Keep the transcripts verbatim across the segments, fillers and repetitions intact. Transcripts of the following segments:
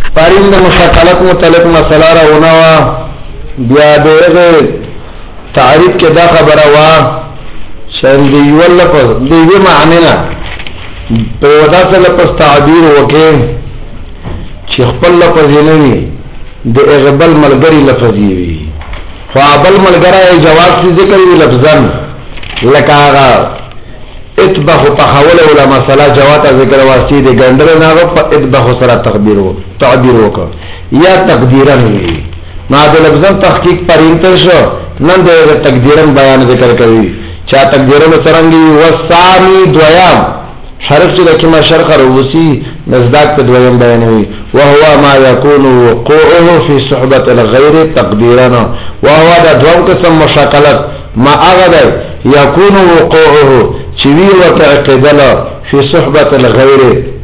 پارین دا مشاکلت متعلق مسئلہ رونوا بیا دے تعریف کے دا خبر وا شاید دیو لفظ دیو معنینا پیودا سے لفظ تعبیر وکے چی خپل لفظ نوی دے اغبل ملگری لفظی وی خوابل ملگرہ جواب سی ذکر وی لفظن لکاغا اتبخ پخول اولا مسئلہ جواتا ذکر واسی دے گندر ناغو پا اتبخ سرا تقدیرو تعبیرو کا یا تقدیرن وی نا دے لفظن تحقیق پر انتر شو نن دے تقدیرن بیان ذکر کری چا تقدیرن سرنگی وسامی دویام حرف چی لکما شرخ روسی نزداک پا دویم بیانوی وهو ما يكون وقوعه في صحبة الغير تقديرنا وهو دا دوام قسم مشاکلت ما اغدا يكون وقوعه چوی وتعقدل في صحبة الغير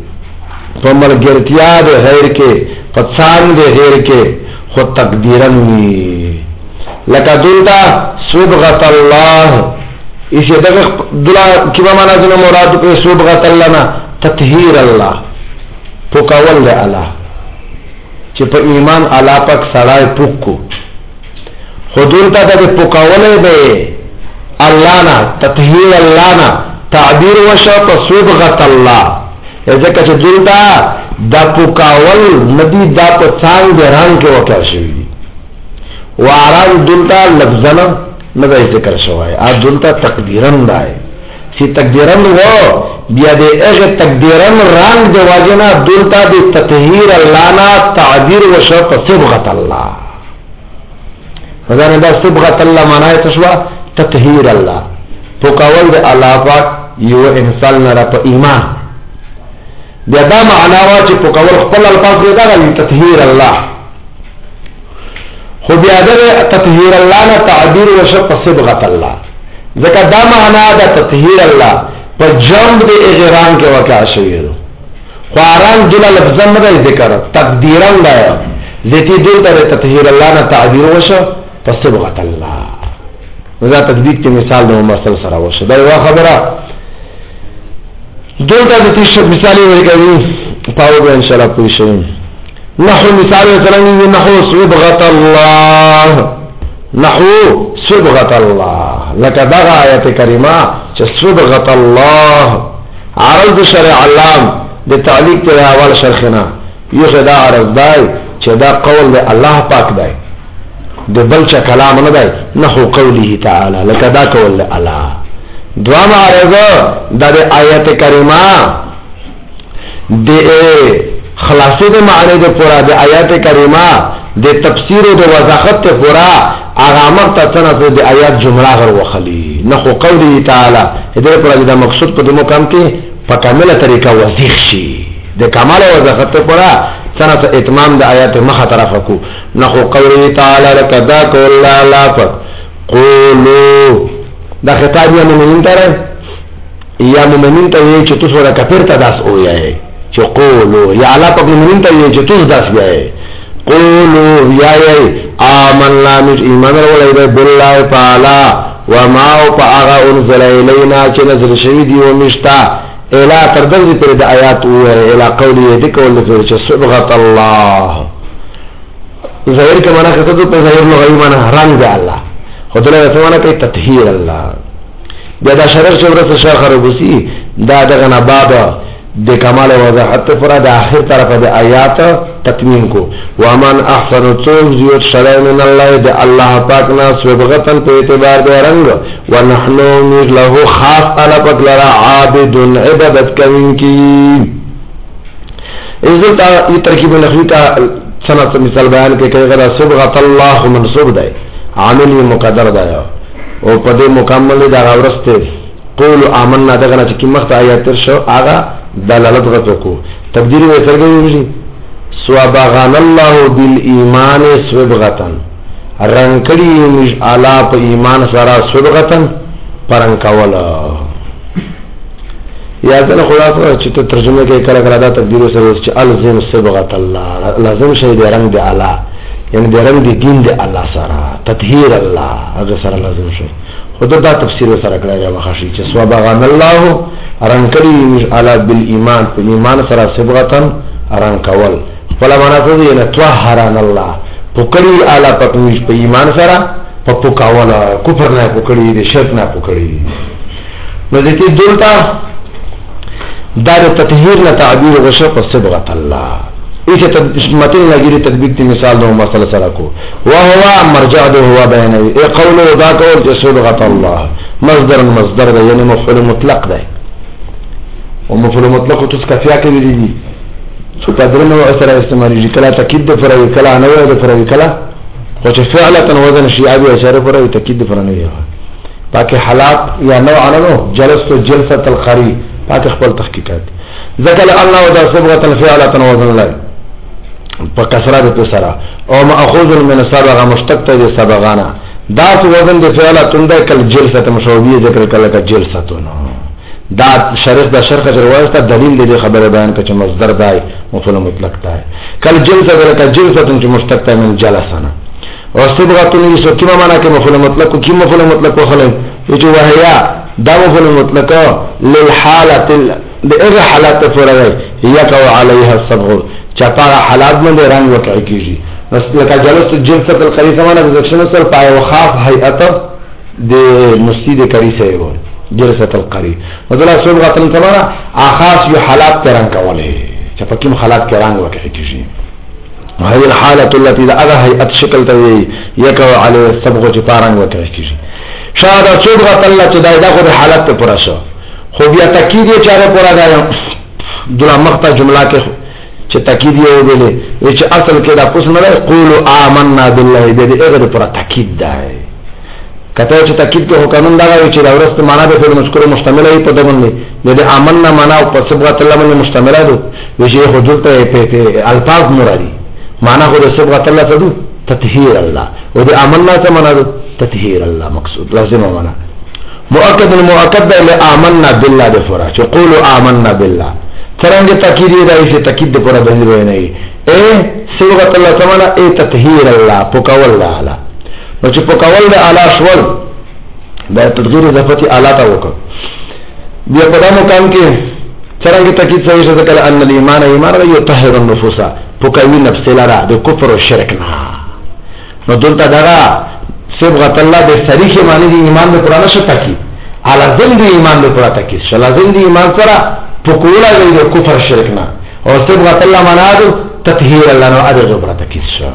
فملگرتیا دے غیر کے فتسان دے غیر کے خود تقدیرنوی لکا دلتا صبغت اللہ اسی دقیق دلا کبا مانا جنو مرادو پہ صبغت اللہ نا تطہیر اللہ پوکاول دے اللہ چی پا ایمان اللہ پاک سڑائے پوکو خودولتا دا دے پوکاول دے اللہ نا تطہیر اللہ نا تعبیر وشا پا صبغت اللہ ایزا چی دولتا دا پوکاول ندی دا پا چانگ دے ران کے وکر شوی واران دولتا لفظنا ندا ذکر شوائے آج دولتا تقدیرن دائے سی تقدیرن وہ بیا دے اغ تقدیرن رانگ دے واجنا دولتا دے تطہیر اللہ نا تعبیر و شوق صبغت اللہ مدانا دا صبغت اللہ معنی تشوا تطہیر اللہ پوکاول دے اللہ پاک یو انسان نرا پا ایمان بیا دا معناوا چی پوکاول خپل الفاظ دے دا گا تطہیر اللہ خو بیادر تطہیر اللہ نا تعبیر و شق صبغت اللہ ذکر دا معنی دا تطہیر اللہ پا جنب دے اغران کے واقع شویر خواران دل لفظن دا ذکر تقدیران دا ذاتی دل دا تطہیر اللہ نا تعبیر و شق صبغت اللہ دا تطبیق کی مثال دا ممثل سرا و شق دا وا خبرہ دل دا ذاتی شک مثالی ہوئی گئی پاو گا انشاءاللہ پوئی شویم نحو مثال کرنگی نحو صبغت اللہ نحو صبغت اللہ لکہ دغا آیت کریمہ چھ صبغت اللہ عرض شرع علام دے تعلیق تے اول شرخنا یو خدا عرض دائی چھ دا قول دے اللہ پاک دائی دے بلچہ کلام ندائی نحو قولی تعالی لکہ دا قول دے اللہ دوام عرض دا دے آیت کریمہ دے خلاصی دے معنی دے پورا دے آیات کریمہ دے تفسیر دے وضاحت تے پورا آغامت تا سنت دے آیات جملہ غر وخلی نخو قولی تعالی دے پورا دے مقصود پا دے مقام کے پا کامل طریقہ وضیخ شی دے کامل وضاحت تے پورا سنت اتمام دے آیات مخا طرفکو نخو قولی تعالی لکا دا کولا لاپک قولو دا خطاب یا مومنین تا رہے یا مومنین تا یہ چھتو سورا کپر تا داس ہویا ہے چو قولو یا علا پا مومنین تا یہ چھتو داس بیا ہے قولو یا یا آمنا مش ایمان رولی دے باللہ تعالی وماو پا آغا انزل ایلینا چی نزل شویدی ومشتا ایلا تردرزی پر دا آیات ہوئے ایلا قولی دکول دفر چی صبغت اللہ ظاہر کے معنی خطا دو پر ظاہر لغوی معنی رنگ دا اللہ خود اللہ رسول معنی کئی تطہیر اللہ بیا دا شرر شبرت شاخ ربوسی دا دغنا بابا دے کمال وضاحت فرا دا آخر طرف دے آیات تکمیم کو ومن احسن توف زیوت شرع من اللہ دے اللہ پاکنا سبغتن پہ اعتبار دے رنگ ونحنو میر لہو خاص علا پاک لرا عابدن عبادت کمین کی اس دلتا یہ ترکیب نخوی کا سنت مثال بیان کے کئی غدا سبغت اللہ منصوب دے عامل یہ مقدر دایا اور پدے مکمل دا غورستے قولو آمنا دغنا چکی مخت آیات ترشو آغا دلالت غطو کو تقدیری میں سرگئی ہوئی سوابغان اللہ بالایمان سوبغتن رنکڑی مش علا پا ایمان سارا سوبغتن پرنکولا یادن خدا سا چیتا ترجمہ کے کرا کرا دا تقدیری سروس چی الزم سوبغت اللہ لازم شاید رنگ دے علا یعنی دے رنگ دے دین دے اللہ سارا تطہیر اللہ اگر سارا لازم شاید خدا دا تفسیر سره کړی دی مخاشي چې سوابغان الله رنکړي علی بالایمان په ایمان سره سبغتن رنکول ولا مناسب یې نه طهرنا الله پکړی اعلی پکوي په ایمان سره په پکاولا کفر نه پکړی دي شرک نه پکړی نو د دې دلته دا د تطهیر له تعبیر وشو په صبغه الله ایسے متن لگیری تطبیق تی مثال دو مسئلہ سره کو وهو مرجع دو هو بیانوی ای قولو دا قول چه صبغت اللہ مصدر مصدر دا یعنی مفعول مطلق دا و مفعول مطلق و تس کفیا که بیدی دی سو پدرن و اثر استعمالی جی کلا تکید دا فروی کلا نوی دا فروی کلا خوچه فعلتا وزن شیعبی اشاره فروی تکید دا فرنوی باقی حالات یا نوع عنو جلست و جلست القری باقی خپل تحقیقات ذکر اللہ و دا صبغت الفعلتا وزن لای په کسره د پسرا او ماخوذ من سبغه مشتق ته سبغانا دا وزن د فعلاتون د کل جلسه مشوبيه ذکر کله ک جلسه دا شرح د شرح روایت ته دلیل دی خبره بیان ک چې مصدر دای مفعول مطلق دای کل جلسه ذکر ک جلسه چې مشتق ته من جلسنا او صبغه یې کیما معنا ک مفعول مطلق کی مفعول مطلق خلل چې وهیا دا مفعول مطلق للحاله دغه حالت فرغی یکو علیها الصبغ چپارا حالات من دے رنگ وقعی کیجی لکا جلست جلست القریسه مانا بزکشن سر پای وخاف حیعت دے مستید کریسه ایگون جلست القری وذلا صبغت انتمانا آخاص یو حالات کے رنگ کوله چپا کم حالات کے رنگ وقعی کیجی وهي الحالة التي إذا أذا هيئت شكل تبي يكو عليه الصبغ چپارا رنگ وقعی کیجی شاید صبغت اللہ چه دائی دا خود حالات پورا شو خوب یا تکید یہ چارے پورا گایا دلا مقطع جملہ کے چه تاکید یې ویلې چې اصل کې دا پوس نه دی قولوا آمنا بالله دې دې هغه پر تاکید دی کته چې تاکید په قانون دا وایي چې دا ورسته معنا به په مذکور مشتمل وي په دغه باندې دې آمنا معنا او په صبغت الله باندې مشتمل دی ویشي حضور ته په الفاظ مرادي معنا خو د صبغت الله څه تطهیر الله او دې آمنا څه معنا تطهیر الله مقصود لازم معنا مؤکد المؤکد له آمنا بالله د فرا چې قولوا آمنا بالله څنګه تاکید دی چې تاکید د پورا باندې وای نه اے صبغت الله تعالی اے تطهیر الله پوکول الله نو چې پوکول د اعلی شول د تدغیر اضافه اعلی تا وکړه بیا په دغه مقام کې څنګه تاکید صحیح شته کله ان الايمان ایمان یو طهر النفوس پوکوي نفس لرا د کفر او شرک نه نو دلته دا صبغت الله د صریح معنی دی ایمان د قران شته تاکید اعلی ذل دی ایمان د قران تاکید شلا ذل دی ایمان سره پکولا گئی دو کفر شرکنا اور صبغت اللہ منادو تطہیر اللہ نو ادر غبرہ تکیس شا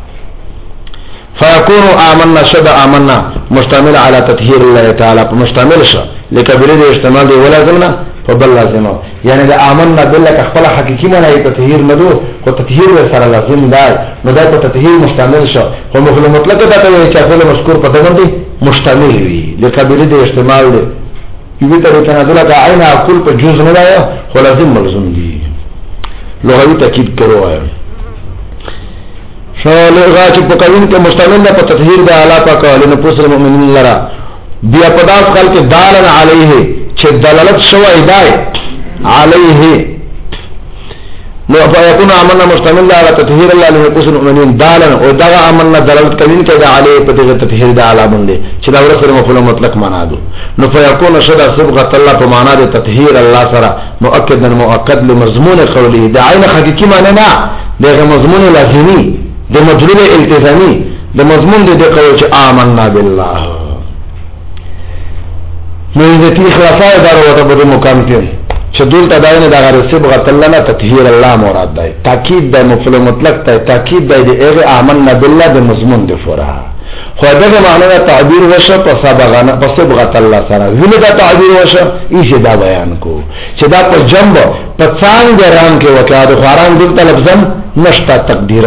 فیکونو آمنا شد آمنا مشتمل على تطہیر اللہ تعالی مشتمل شا لکبری دے اشتمال دے ولا زمنا فبل لازمو یعنی دا آمنا باللہ که خپلا حقیقی منائی تطہیر ندو کو تطہیر دے سر لازم دائی ندائی کو تطہیر مشتمل شا خو مخلو مطلق داتا وی چاہتا مذکور پتگن دی مشتمل وی لکبری دے اشتمال دے یوی طریقه نازله که عین عقل په جز نه دی خو لازم ملزوم دی لغوی تاکید کرو ہے شالغا چې په کلمه کې مشتمل ده په تطهیر د اعلی پاک او نفوس المؤمنین لرا بیا په داس خلق دالن علیه چې دلالت شوی دی علیه نو فیکون آمنا مشتمل على تطهیر الله لنفوس المؤمنین دالن او دا آمنا دلالت کوي چې د علی په دغه تطهیر د اعلی باندې چې دا ورسره مفعول مطلق معنا ده نو فیکون شد صبغت الله په معنا د تطهیر الله سره مؤکد مؤکد لمضمون قوله د عین حقیقی معنی نه دغه مضمون لازمی د مجرور التزامی د مضمون د قول چې آمنا بالله نو دې خلاصای دروته په مقام کې چې دول تداینه د غیر صبغت الله نه تطهیر الله مراد ده تاکید د مفعول مطلق ته تاکید د هغه آمنا بالله د مضمون د فرع خو دغه معنی تعبیر وشه په صبغانه په صبغت الله سره ویل دا تعبیر وشه ایشه دا بیان کو چې دا په جنب په څنګه ران کې وکړه د خاران دلته لفظن نشتا تقدیرا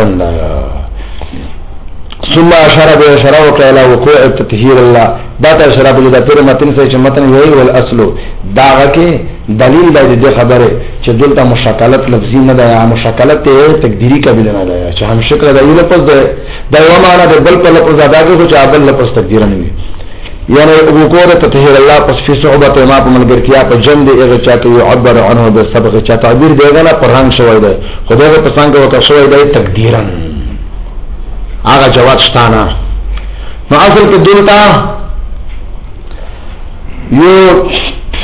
ثم اشاره به اشاره وکړه وقوع تطهیر الله دا ته اشاره به د پیر متن سره چې متن وی ول اصل داغه کې دلیل دی د خبره چې دلته مشکلت لفظي نه ده مشکلت تقدیری قابل نه ده چې هم شکل د یو لفظ ده دا یو معنا ده بل په لفظ ادا کې چې بل لفظ تقدیر نه وي یعنی وقوع تطهیر الله پس فی صحبت ما په ملګرتیا په جن دی هغه چاته يعبر عنه د سبق چا تعبیر دیغه نه پر رنگ شوی ده خدای په څنګه وکړ شوی ده تقدیرا هغه جواب شتانه نو اصل کې دلته یو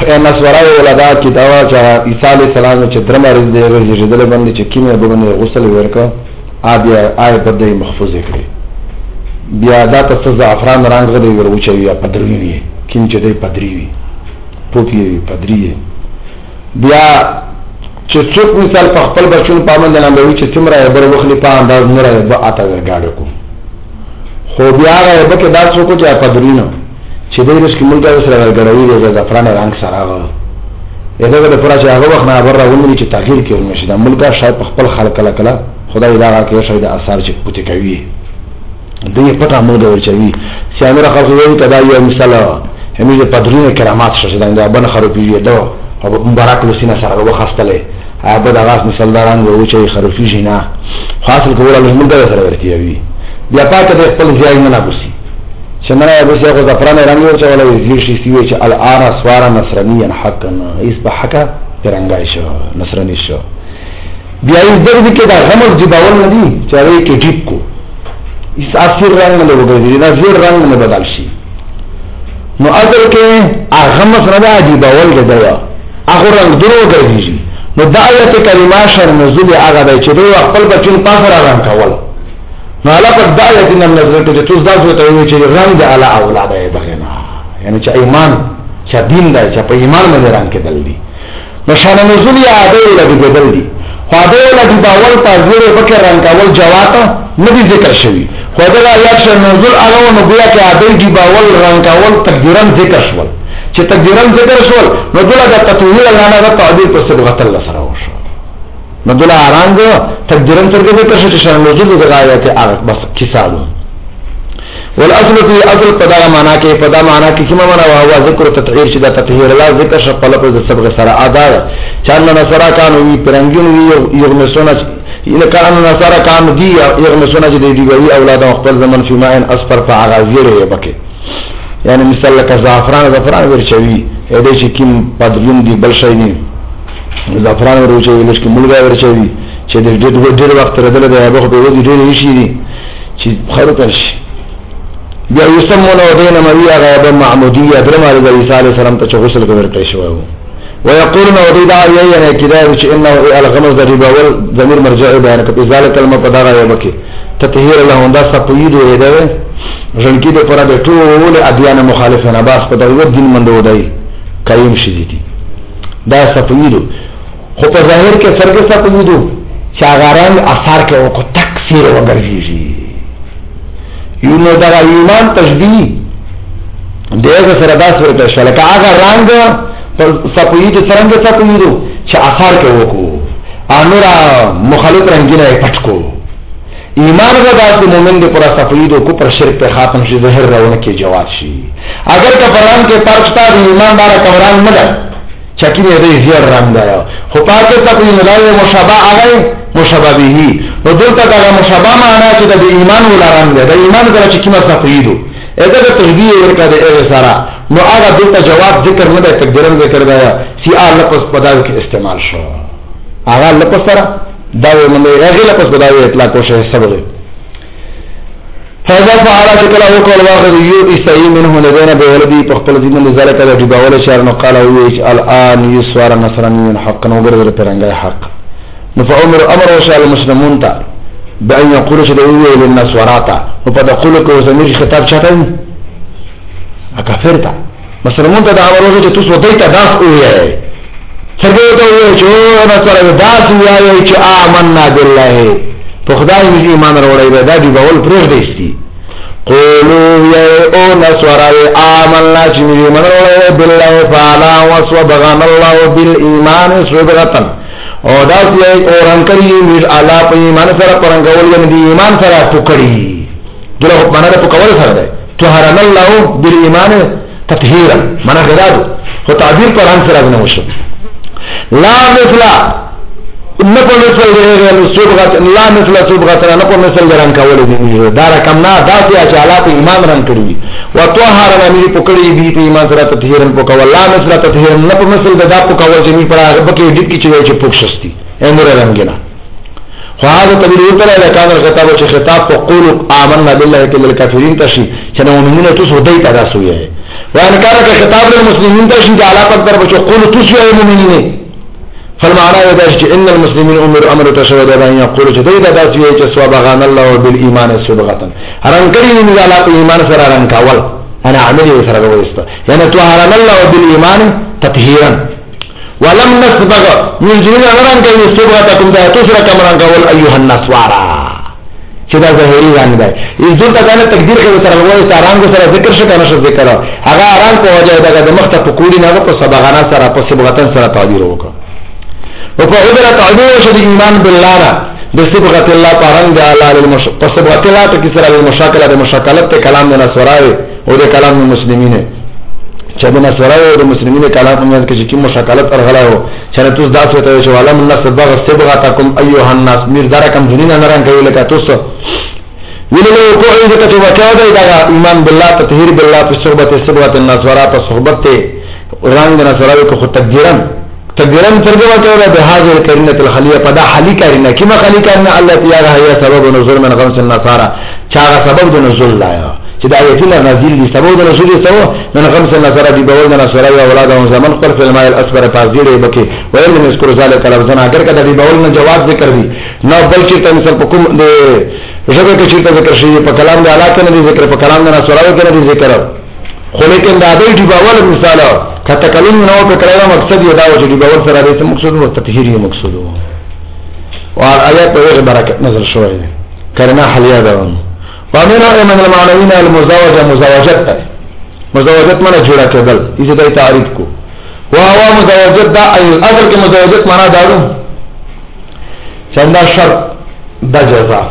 نسوارای ولدا کتابه چې عیسی علیه السلام چې درمه رز دی ورجدل باندې چې کیمه باندې غسل ورکا آبیا آی په دې محفوظ کړی بیا دا ته زعفران رنگ غلي ورچوي یا پدری وي کیم چې دې پدری وي پوپی وي پدری بیا چې څوک مثال په خپل بچون پامند نه لوي چې څومره بر وخلی په انداز نه راځي به اته ورګاډو کو خو بیا راځي به دا څوک چې پدری نه چې دې رسک ملګری سره ورګړوي د زعفران رنگ سره هغه دغه د پراشه هغه وخت نه بر راوندري چې تغییر کوي نشي دا ملګری شاید په خپل خلق کله کله خدای دا راکې شاید اثر چې پوتې کوي دې پټه موده ورچوي چې امر خلق وایي کدا یو مثال همیشه پدرونه کرامات شته دا بن خروفي دا او مبارک لسینه سره وخاستله هغه د غاز مثالداران وو چې خروفي جنا حاصل کول له موږ سره ورتي وي بیا پاتې د خپل ځای نه نابسي چې نه یې بس یو ځفران رنګ ورچ ولا وزیر شي سوي چې الان اسوار نصرانيا حقا اس بحقا پرنګای شو نصراني شو بیا یې درې کې دا غمر جباول ندي چې هغه کې ټیپ کو اس اصل رنگ نه وګورئ دا زیر رنگ نه بدل شي نو اصل کې هغه مسره دا جباول دی هغه رنگ درو ګرځي نو د آیت کریمه شر نزول هغه دی چې دوی خپل بچون پاسه رنگ کول نو علاوه د آیت نن نظر ته تاسو دا څه ته وی چې رنگ علی اولاد یې بغنا یعنی چې ایمان چې دین دی چې په ایمان باندې رنگ کې دل دي نو شان نزول یې هغه لګي بدل دي خو دا لګي باول په زیره بکر رنگ کول جواب نه دي ذکر شوی خو دا آیت شر نزول هغه نو بیا کې هغه دی باول رنگ کول تقدیرا ذکر شول چې تقدیرا ذکر شول نو دغه د تطویل لانه د تعبیر په صبغه الله سره وشو نو دغه رنگ تقدیرا څنګه ذکر شو چې شان نزول د آیات هغه بس کیسالو والاصل في اصل پدا معنا کې پدا معنا کې کومه معنا هوا ذکر تطهیر چې د تطهیر الله ذکر شپ په لپاره د صبغه سره ادا چانه نصرا کانو وی پرنګون وی یو مسونه ان کانو نصرا کانو دی یو مسونه چې دی وی اولاد خپل زمن فی ماء اصفر فغازیر یې بکې یعنی مثال لکه زعفران زعفران ورچوي اې چې کیم پدوین دی بل شي نه زعفران ورچوي لکه ملګری ورچوي چې د ډېر ډېر وخت ردل دی هغه په وځي ډېر شي دي چې خراب شي بیا یسمونه دین مریا غیب معمودیه درم علی عیسی علیہ السلام ته غسل کوي ورته شو ويقولون وديدا یعنی کدا چې انه الغمز ذریبه ول ضمیر مرجع بیان کوي ذالک المقدار یبکی تطهیر له دا سپید دی ژوندۍ د پره د ټول ادیان مخالفانه باس په دغه دین منډو دی قایم شې دي دا سپید خو په ظاهر کې سرګ سپید چې هغه اثر کې او کو تکثیر وګرځي یو نو دا ایمان تشبیه دغه سره داس ورته شل کا هغه رنگ سپید څنګه سپید چې اثر کې وکړو انورا مخالف رنگینه پټکو ایمان کا داس مومن دے پورا سفید کو پر شرک پہ ختم شي ظاهر راونه کې جواز شي اگر کا فرمان کے پرچتا ایمان دار کمران مگر چکی دے زیر رنگ دا خو پاتہ تک ملای مشابه هغه مشابه به نو دلته دا مشابه معنا چې د ایمان ولا رنگ دی د ایمان در چې کیما سفید اګه د تشبیه ورکړه د ای سره نو هغه دلته جواب ذکر نه دی تقدیرا ذکر دی سی ال لفظ په داو کې استعمال شو هغه لفظ سره دا من هغه لپس بداوی اطلاق کوشه سبب فاذا فعل شكل او قال واخذ يو استعين منه لدينا بولدي تخپل دین لذلك د باول شهر نو قال ويش الان يسوار نصراني حقا وغير پرنګ حق نفعمر امر وشاء المسلمون تا بان يقول شدوي للناس وراتا وپدقول کو زمير خطاب چاته اکافرتا مسلمون ته دا امر وکړي چې تاسو دایته داس وایي څنګه ته وایي چې انا سره داس وایي چې آمنا بالله په خدای دې ایمان وروړی دا دی بول پرېږ دی قولوا يا او نسوارای آمنا چې ایمان وروړی بالله فعلا وسبغان الله بالایمان سبغتن او دا چې اورن کړی میر اعلی په ایمان سره پرنګول یعنی دی ایمان سره پکړی دغه معنا د پکول سره ده طهرن الله بالایمان تطهيرا معنا غراد خو تعبیر قرآن سره نه وشو لا مثل نه په مثل دی صبغت لا مثل صبغت نه په مثل درن کول دي دا رقم نه دا چې حالات ایمان رن کړی او طهرن امیر پکړی دی په ایمان سره تطهيرا پکول لا مثل تطهيرا نه په مثل دا پکول چې می پر هغه کې ډیټ کی چې چې پوښتستي امر رنګنا فهذا تبيل وطلع إذا كان الخطاب وشي خطاب فقولوا آمنا بالله كل الكافرين تشي شنا مؤمنين تسو ديتا داسوية وأن كان خطاب للمسلمين تشي على قدر وشي قولوا تسو يا مؤمنين فالمعنى يداش إن المسلمين أمر أمر تشهد بأن يقولوا ديتا داسوية جسوا بغان الله بالإيمان سبغة هران كريم من على الإيمان سراران كاول أنا عملي سرارا ويستا يعني توهران الله بالإيمان تطهيرا ولم نسبغ من جنين أمران كي سبغتكم دا تسرك أمران كاول أيها النسوارا چدا ظاهری ران دی اس دور تا کنه تقدیر کې سره وای ساران کو سره ذکر شته نشه ذکر هغه آرام په وجه دا د مخ ته پکوړي نه په سبغانا سره په سبغتن سره تعبیر وکړه او په دې تعبیر شې ایمان بالله را د سبغت الله پرنګ د الله المش په سبغت الله ته کې سره مشاکله د مشاکلت ته کلام نه سورای او د کلام المسلمین چې د نصرای او د مسلمانینو کلام په منځ کې چې کوم مشاکلت ارغلاو چې تاسو داسې ته چې علم الناس بغ سبغتکم ایها الناس میر درکم جنینا نران کوي لکه تاسو ویلو کوی دغه چې وکاو دی دا ایمان بالله تطهیر بالله په صحبت سبغت النصارى په صحبت ته رنگ نصرای کو تقدیرن تقدیرن ترجمه کوي به حاضر کرینه الخلیه پدا حلی کرینه کما خلی کرینه الله تعالی هي سبب نزول من غمس النصارى چا سبب د نزول لایا چې دا ایتونه نازل دي سبب د رسول سو من خمس النصارى دي بول النصارى او اولادهم زمن قرف الماء الاصفر فازيره بکی ويل نذكر ذلك لفظنا اگر کده دي بول نه جواب ذکر دي نو بل چې تم سر پکم د ژبه کې چې ذکر شي په کلام د علاقه نه ذکر په کلام د نصارى کې نه ذکر خو لیکن دا د دې بول مثال کته کلم نو په کلام مقصد یو دا چې بول سره د مقصود او تطهیر مقصود او آیات په برکت نظر شوی کرنا حلیه ده ومنه من المعنوین المزاوجه مزاوجت ہے مزاوجت معنی جوڑا کېدل اسی ته تعریف کو وهو مزاوجت دا اصل کې مزاوجت معنا دارو څنګه شرط د جزاء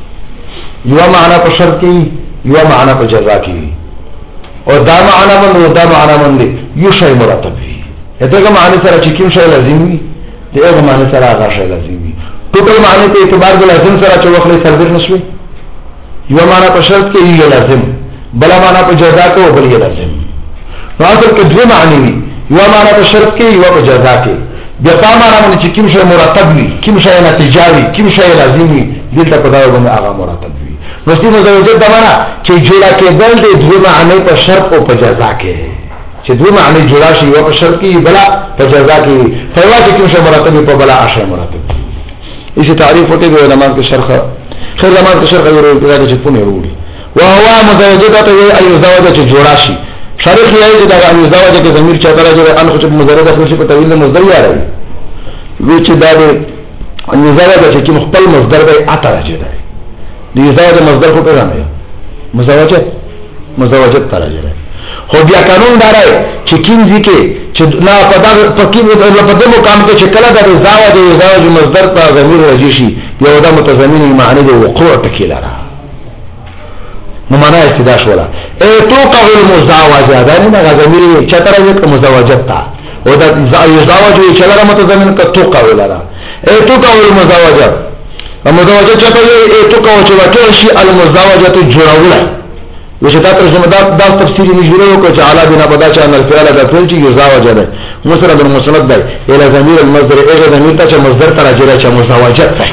یو معنا په شرط کې یو معنا په جزاء کې او دا معنا باندې دا معنا باندې یو شی مرتب وي دغه معنی سره چې کوم شی لازم وي دغه معنی سره هغه شی لازم وي ټول معنی په اعتبار د لازم سره چې وخت سربر نشوي یو معنا په شرط کې یو لازم بل معنا په جزاء کې او بل یې لازم نو اصل کې دوه معنی وي یو معنا په شرط کې یو په جزاء کې بیا په معنا باندې چې کوم شی مرتب وي کوم شی نتیجه وي کوم شی لازم وي دلته په دا باندې هغه مرتب وي نو ستاسو مزاوجت دا معنا چې جوړه کېدل د دوه معنی په شرط او په جزاء کې چې دوه معنی جوړا شي یو په شرط کې بل په جزاء کې په واجب کوم شی مرتب په بل اشی مرتب اسی تعریف وکړي د علماء کې شرح خیر زمان کې شرح ورو کې چې پونه وروړي وهو مزاوجت ته ای زواج چې جوړا شي شرح یې چې دا ای زواج کې ضمیر چاته راځي ان خو چې مزرد اخر شي په تویل مصدر یې راځي وی چې دا ای زواج چې خپل مصدر به اته راځي دا دی زواج مصدر کو پیغام دی مزاوجت مزاوجت ته راځي خو بیا قانون دا راي چې کیږي کې چې نا په دا په کې په دې مقام کې چې کله دا زواج زواج مصدر په ضمیر راځي شي یو دا متضمن معنی دی وقوع تکیلا را نو معنا استداش ولا ای توقع المزاوجه دا نه دا ضمیر چتر یو مزاوجت تا او دا زواج چې لاره متضمن ک توقع ولا را ای توقع المزاوجه المزاوجه چتر ای توقع چې واقع شي المزاوجه جوړول وشه دا ترجمه دا دا تفسیری نجوره کو چې اعلی بنا پدا چې ان الفعل دا فعل چې یزاوجه ده مسند المسند ده الى ضمیر المصدر اغه ضمیر ته چې مصدر ته راځي چې مزاوجت ده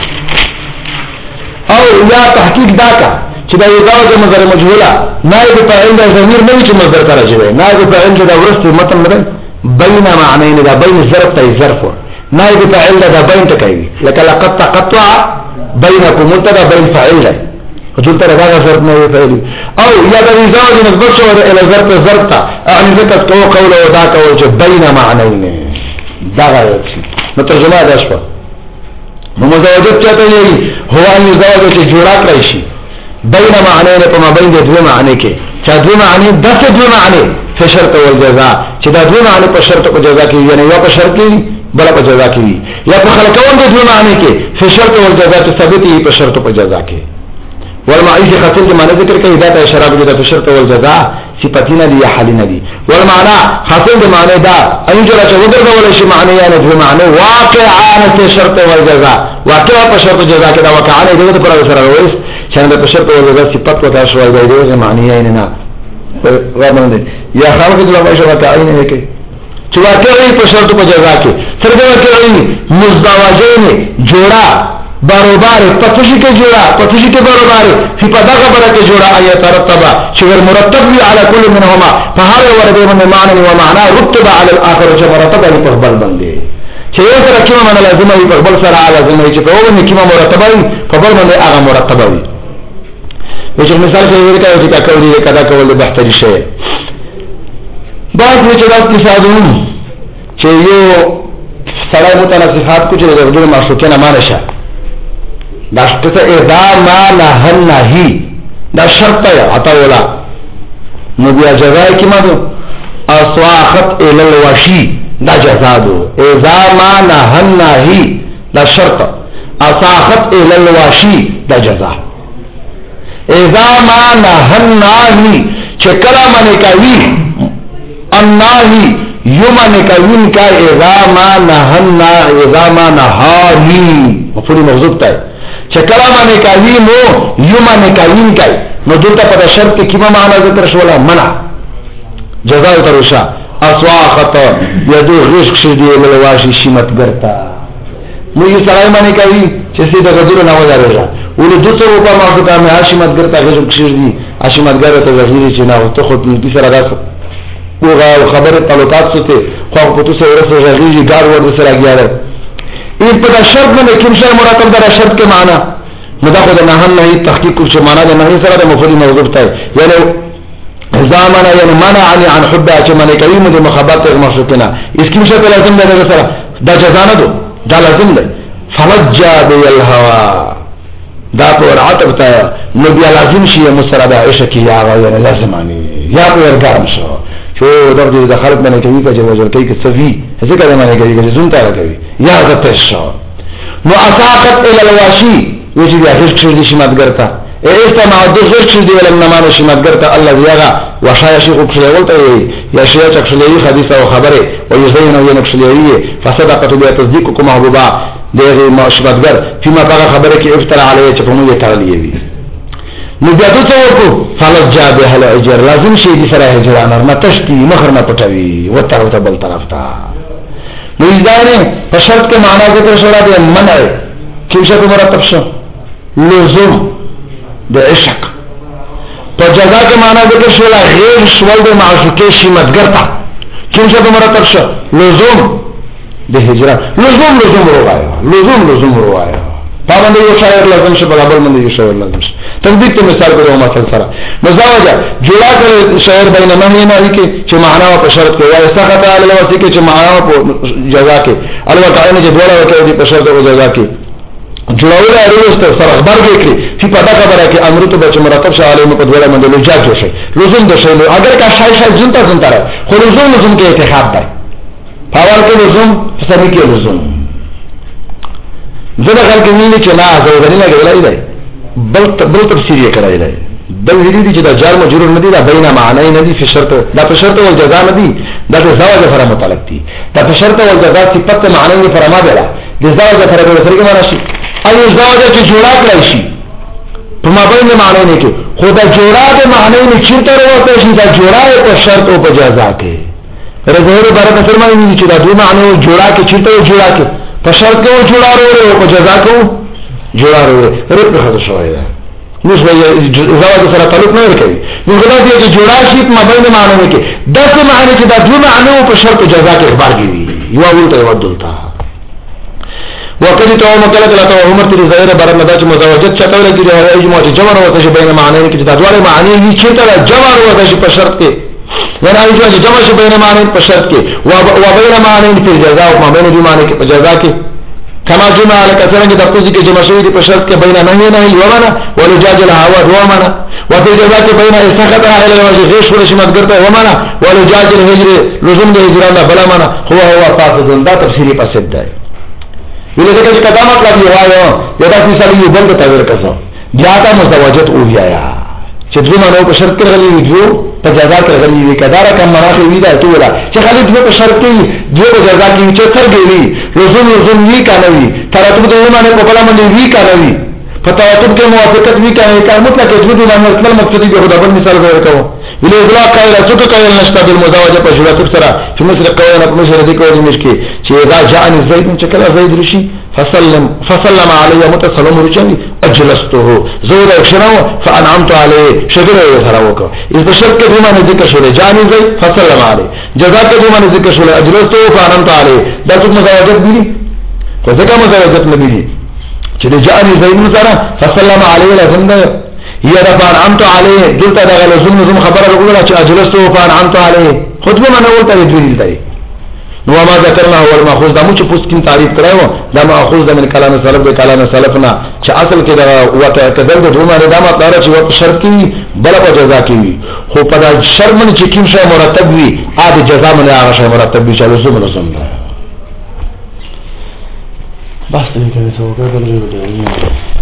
او یا تحقیق دا کا چې دا یزاوجه مصدر مجهوله نائب فاعل ده ضمیر نه چې مصدر ته راځي نائب فاعل ده ورسته متن نه بین معنیین ده بین ظرف ته ظرف نائب فاعل ده بین ته کوي لکه لقد تقطع بينكم مبتدا بين فاعل ده وجلت رجاء ظرف ما يفعل او يا ذا زواج نسبت شو الى ظرف ظرف ان ذكر قول وذاك وجه بين معنيين دا غير شيء مترجمه ده شو مزاوجت چاته یي هو ان زواج چې جوړا کړی شي بین معنیین په ما بین د دوه معنی کې چې دوه معنی د څه دوه معنی په شرط او جزاء چې دا دوه معنی په شرط او جزاء کې یعنی یو په شرط کې بل په جزاء کې یا په خلقون د دوه معنی کې په شرط او جزاء ته ثابت په شرط او جزاء کې والمعيش خاصه کې معنی ذکر کوي دا ته شراب د شرط او جزاء صفاتنا دي یا حالنا دي والمعنى خاصه د معنی دا انجر چې وګرځول شي معنی یا نه دوه معنی واقعان ته شرط او جزاء واقع په شرط او جزاء کې دا واقعان دغه پر سره وایي چې د په شرط او جزاء صفات وتا شو دی دغه معنی یا نه غوښمن یا خلق د لوي شو واقعین نه کې چې واقع په شرط او جزاء کې څنګه واقعي مزدواجین جوړا برابر پتشی کې جوړه پتشی کې برابر فی پدا خبره کې جوړه آیت ترتبه چې ور مرتب وی علی کل منهما فهر ورده من معنی و معنا رتب علی الاخر چې مرتب علی په بل باندې چې یو سره کومه معنا لازمه وي په بل سره لازمه وي چې په اول کې کومه مرتبه وي په بل باندې هغه مرتبه وي چې مثال کې ورته چې کا کوي کدا کول بهتري شي بعد چې راځي تفاضل چې یو سره متناسبات کو چې د ورته معشوقه نه مانه شه دا شته اذا ما نه نهي دا شرط یا عطاولا نو بیا جزای کی ما دو اصواخت ال الوشی دا جزا دو اذا ما نه نهي دا شرط اصاخت ال الوشی دا جزا اذا ما نه نهي چې کله باندې کوي النهي یومن کوي کا اذا ما نه اذا ما نهاني مفعول موصوف ته چې کلام نه کوي نو یوم نه کوي کوي نو دلته په شرط کې کیما معنا ذکر شولا منع جزاء ترشا اسواخت یدو رزق شدی ملواشی شیمت ګرتا نو یې سلام نه کوي چې سي د غذر نه وځره ولې دوسر په ماده کې مې هاشمت ګرتا رزق شدی هاشمت ګرتا ظاهري چې نه ته خود دې سره راځه او خبره تعلقات ته خو په تو سره راځي ګار ور سره راځي این په شرط باندې کوم شی مراتب در شرط کې معنا مداخله نه هم نه تحقیق کوم معنا نه نه سره د مفعول موضوع ته یعنی زمانه یعنی منع عن حب چې منع کوي د محبت او مشروطنا اس کې شی لازم ده سره دا جزانه دو دا لازم ده فلجا بالهوا دا پر عتب ته نبی لازم شي مسرد عائشه کې یا غیر لازمانی یا پر ګرم شو شو درته د خلق باندې کوي چې وجل کوي چې سوي څه کله باندې کوي چې زون تعالی کوي یا ذات شو نو اساقت الى الواشي وجي بیا هیڅ څه دي شمات ګرتا ایستا معدو زرچ دی ولم نمانو شمات ګرتا الله زیغا وشای شیخ خپل ولته یا شیا چخلی حدیث او خبره او یزین او ینخلی فصدقت بیا تصدیق کوم محبوبا دغه ما شمات ګر فيما بغى خبره کې افترا علیه چې په موږ تړلې وي نو بیا څه وکړو فلجا به الاجر لازم شي دي سره هجران نه تشتی مخر نه پټوي وته وته بل طرف ته نو ځانه په شرط کې معنا ذکر شوړه ده منع چې څه مرتب شو لزوم د عشق په جزا کې معنا ذکر شوړه غیر شول د معشوقه شي مدګرتا چې څه مرتب شو لزوم د هجران لزوم لزوم روايه لزوم لزوم روايه پابند یو شاعر لازم شي برابر باندې یو شاعر لازم شي تطبیق ته مثال کوم مثال سره مزاوجه جوړا کړ شاعر بین نه نه نه کې چې معنا په شرط کې وایي سخت علی الوصی کې چې معنا په جزا کې البته نه چې دوړه وکړي په شرط او جزا کې جوړول اړوست سره خبر وکړي چې په دا خبره کې امر ته بچ مرتب شي علی په دوړه باندې لجا جوړ لزوم د شی اگر کا شای شای جنتا جنتا خو لزوم لزوم کې اتحاد ده پاول کې لزوم څه کې لزوم زه خلک ویني چې نه زوړنی نه غوړای دی بل بل تفسیر یې کړای دی بل هدي چې دا جار مجرور نه دی دا بینه معنی نه دی په شرط دا په شرط او جزاء نه دی دا د زواج سره متعلق دی دا په شرط او جزاء صفت معنی پر ما دی د زواج سره په سره کې معنا شي اي زواج چې جوړا کړی شي په ما بینه معنی نه کې خدا جوړا د معنی نه چې تر وته شي دا جوړا په شرط او په جزاء کې رغور برکت فرمایي چې دا دوه معنی جوړا کې چې ته جوړا کې په شرط کې جوړا وروره او په جزاء کې جوړا وروره رب خدای شوی دا نو زواج سره تعلق نه لري نو غلا دي چې جوړا شي په مابین معنی کې د څه معنی چې دا دوه معنی په شرط او جزاء کې اخبار کوي یو ولته یو دلته وکړي ته مکلک لا ته عمر تر ظاهر بر مداج مزوجت چتاول کې راځي اجماع چې جمع وته شي بین معنی کې دا دوه معنی یې چې تر جمع وته شي په شرط کې ورا ایجو چې جمع شي بین معنی په شرط کې او بین معنی په جزاء او مابین دي معنی کې په جزاء کې کما جمع على كثرة تقصد کې جمع شوی په شرط کې بین نه نه ومنه ولجاج الهوا ومنه وفي جزاء کې بین سخط على الوجه غش ورشي مدګرته ومنه ولجاج الهجر لزوم د هجران بلا منه هو هو فاسد دا تفسیری پسد ده ویل دا چې کدا مطلب یو وایو یو تاسو سره یو بل ته ور کسو بیا تا مزوجت او بیا چې دوی مانو په شرط کې غلي ویو په جزاء کې غلي وی کدا را کوم مراد وی دا ټول چې خالي دوی په شرط کې دوی په جزاء کې چې څرګېلی لزوم لزوم وی کانوي ترتب دوی مانو په بل باندې وی کانوي په ترتب کې موافقت وی کانوي کار مطلق چې دوی باندې مطلب مقصدی به خدا بل مثال ورکوم ویل اطلاق کایله څوک کایل نشته د مزاوجه په جوړه سره چې مثل قوانه په مثل دې کوي مشکي چې دا جان زید چې کله زید رشي فسلم فسلم علی متسلم رجنی اجلسته زور اکشنو فانعمت علی شکر او سراوک اس بشر کے دیمانه ذکر شوله جانی زئی فسلم علی جزاء کے دیمانه ذکر شوله اجلسته فانعمت علی دا څه مزاوجت دي کو ځکه مزاوجت نه دي چې جانی زئی نو سره فسلم علی لازم ده یا دا فانعمت علی دلته دا لازم زم خبره وکړه چې اجلسته فانعمت علی خطبه نه ولته دی دی نو ما ذکرنا هو الماخوذ دا مو چې پوسکین تعریف کړو دا ماخوذ د من کلام سلف د کلام سلفنا چې اصل کې دا وته کدل د دوه باندې دا مطلب چې وقت شرط کی بل په جزا کی خو په دا شرط من چې کوم شی مرتب وي ا د جزا من هغه شی مرتب وي چې لزوم لزوم بس دې کوي څو کله